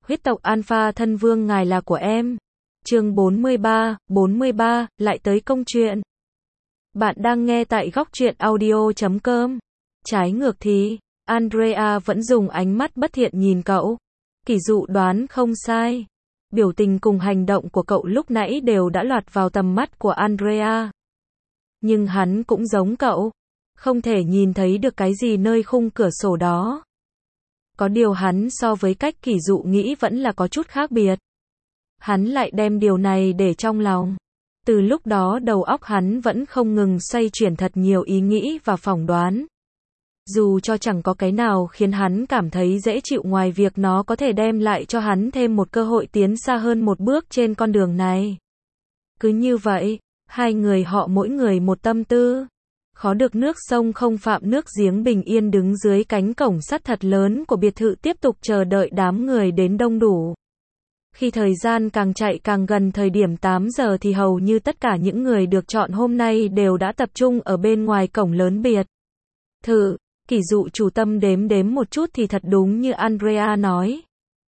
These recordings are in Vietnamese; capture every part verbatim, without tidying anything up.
Huyết tộc Alpha thân vương ngài là của em. Chương bốn mươi ba, bốn mươi ba, lại tới công chuyện. Bạn đang nghe tại góc truyện audio chấm com. Trái ngược thì, Andrea vẫn dùng ánh mắt bất thiện nhìn cậu. Kỷ dụ đoán không sai. Biểu tình cùng hành động của cậu lúc nãy đều đã lọt vào tầm mắt của Andrea. Nhưng hắn cũng giống cậu, không thể nhìn thấy được cái gì nơi khung cửa sổ đó. Có điều hắn so với cách Kỷ dụ nghĩ vẫn là có chút khác biệt. Hắn lại đem điều này để trong lòng. Từ lúc đó đầu óc hắn vẫn không ngừng xoay chuyển thật nhiều ý nghĩ và phỏng đoán. Dù cho chẳng có cái nào khiến hắn cảm thấy dễ chịu ngoài việc nó có thể đem lại cho hắn thêm một cơ hội tiến xa hơn một bước trên con đường này. Cứ như vậy, hai người họ mỗi người một tâm tư. Khó được nước sông không phạm nước giếng bình yên đứng dưới cánh cổng sắt thật lớn của biệt thự tiếp tục chờ đợi đám người đến đông đủ. Khi thời gian càng chạy càng gần thời điểm tám giờ thì hầu như tất cả những người được chọn hôm nay đều đã tập trung ở bên ngoài cổng lớn biệt thự. Kỷ dụ chủ tâm đếm đếm một chút thì thật đúng như Andrea nói.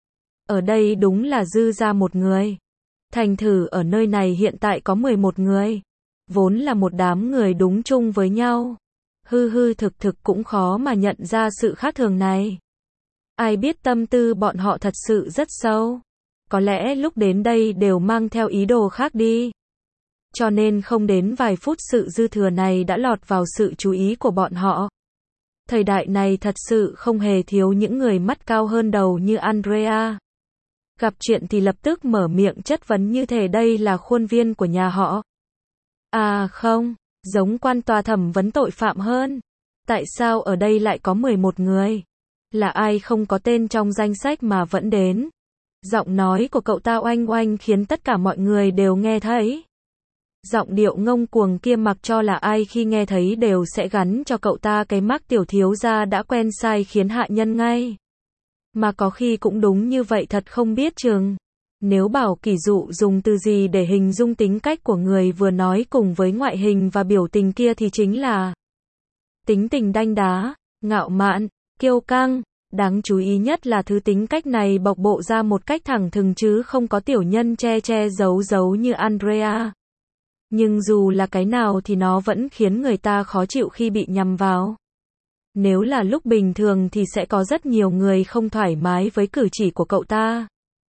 Ở đây đúng là dư ra một người. Thành thử ở nơi này hiện tại có mười một người. Vốn là một đám người đúng chung với nhau. Hư hư thực thực cũng khó mà nhận ra sự khác thường này. Ai biết tâm tư bọn họ thật sự rất sâu. Có lẽ lúc đến đây đều mang theo ý đồ khác đi. Cho nên không đến vài phút sự dư thừa này đã lọt vào sự chú ý của bọn họ. Thời đại này thật sự không hề thiếu những người mắt cao hơn đầu như Andrea. Gặp chuyện thì lập tức mở miệng chất vấn như thể đây là khuôn viên của nhà họ. À không, giống quan tòa thẩm vấn tội phạm hơn. Tại sao ở đây lại có mười một người? Là ai không có tên trong danh sách mà vẫn đến? Giọng nói của cậu ta oanh oanh khiến tất cả mọi người đều nghe thấy. Giọng điệu ngông cuồng kia mặc cho là ai khi nghe thấy đều sẽ gắn cho cậu ta cái mác tiểu thiếu gia đã quen sai khiến hạ nhân ngay. Mà có khi cũng đúng như vậy thật không biết chừng. Nếu bảo Kỷ dụ dùng từ gì để hình dung tính cách của người vừa nói cùng với ngoại hình và biểu tình kia thì chính là tính tình đanh đá, ngạo mạn, kiêu căng. Đáng chú ý nhất là thứ tính cách này bộc lộ ra một cách thẳng thừng chứ không có tiểu nhân che che giấu giấu như Andrea. Nhưng dù là cái nào thì nó vẫn khiến người ta khó chịu khi bị nhằm vào. Nếu là lúc bình thường thì sẽ có rất nhiều người không thoải mái với cử chỉ của cậu ta.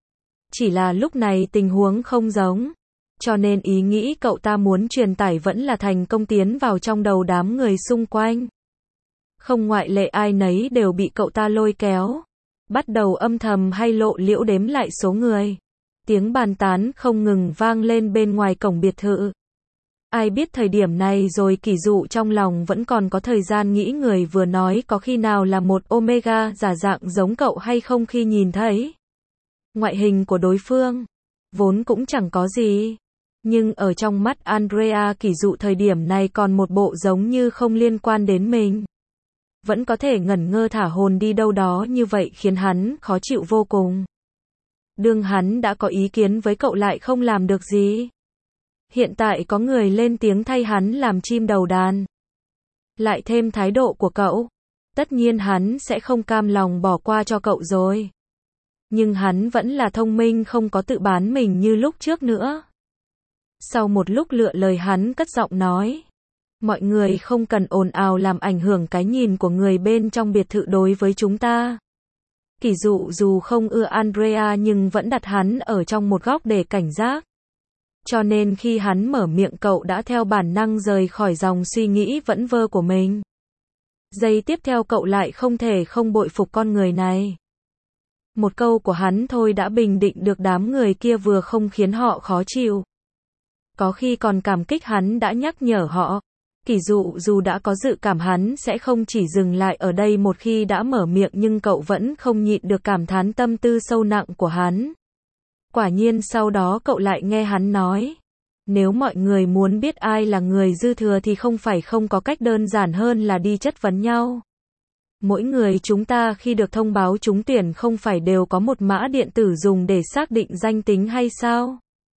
Chỉ là lúc này tình huống không giống. Cho nên ý nghĩ cậu ta muốn truyền tải vẫn là thành công tiến vào trong đầu đám người xung quanh. Không ngoại lệ ai nấy đều bị cậu ta lôi kéo. Bắt đầu âm thầm hay lộ liễu đếm lại số người. Tiếng bàn tán không ngừng vang lên bên ngoài cổng biệt thự. Ai biết thời điểm này rồi Kỷ dụ trong lòng vẫn còn có thời gian nghĩ người vừa nói có khi nào là một Omega giả dạng giống cậu hay không khi nhìn thấy ngoại hình của đối phương. Vốn cũng chẳng có gì. Nhưng ở trong mắt Andrea Kỷ dụ thời điểm này còn một bộ giống như không liên quan đến mình. Vẫn có thể ngẩn ngơ thả hồn đi đâu đó như vậy khiến hắn khó chịu vô cùng. Đương hắn đã có ý kiến với cậu lại không làm được gì. Hiện tại có người lên tiếng thay hắn làm chim đầu đàn. Lại thêm thái độ của cậu. Tất nhiên hắn sẽ không cam lòng bỏ qua cho cậu rồi. Nhưng hắn vẫn là thông minh không có tự bán mình như lúc trước nữa. Sau một lúc lựa lời hắn cất giọng nói. Mọi người không cần ồn ào làm ảnh hưởng cái nhìn của người bên trong biệt thự đối với chúng ta. Kỷ dụ dù không ưa Andrea nhưng vẫn đặt hắn ở trong một góc để cảnh giác. Cho nên khi hắn mở miệng cậu đã theo bản năng rời khỏi dòng suy nghĩ vẩn vơ của mình. Giây tiếp theo cậu lại không thể không bội phục con người này. Một câu của hắn thôi đã bình định được đám người kia vừa không khiến họ khó chịu. Có khi còn cảm kích hắn đã nhắc nhở họ. Kỷ dụ dù đã có dự cảm hắn sẽ không chỉ dừng lại ở đây một khi đã mở miệng nhưng cậu vẫn không nhịn được cảm thán tâm tư sâu nặng của hắn. Quả nhiên sau đó cậu lại nghe hắn nói. Nếu mọi người muốn biết ai là người dư thừa thì không phải không có cách đơn giản hơn là đi chất vấn nhau. Mỗi người chúng ta khi được thông báo trúng tuyển không phải đều có một mã điện tử dùng để xác định danh tính hay sao?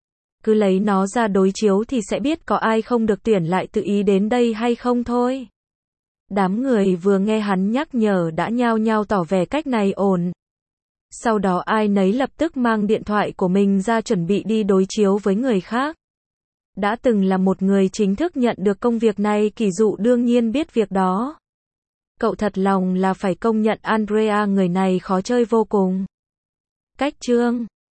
Cứ lấy nó ra đối chiếu thì sẽ biết có ai không được tuyển lại tự ý đến đây hay không thôi. Đám người vừa nghe hắn nhắc nhở đã nhao nhao tỏ vẻ cách này ổn. Sau đó ai nấy lập tức mang điện thoại của mình ra chuẩn bị đi đối chiếu với người khác. Đã từng là một người chính thức nhận được công việc này, Kỳ Dụ đương nhiên biết việc đó. Cậu thật lòng là phải công nhận Andrea người này khó chơi vô cùng. Cách chương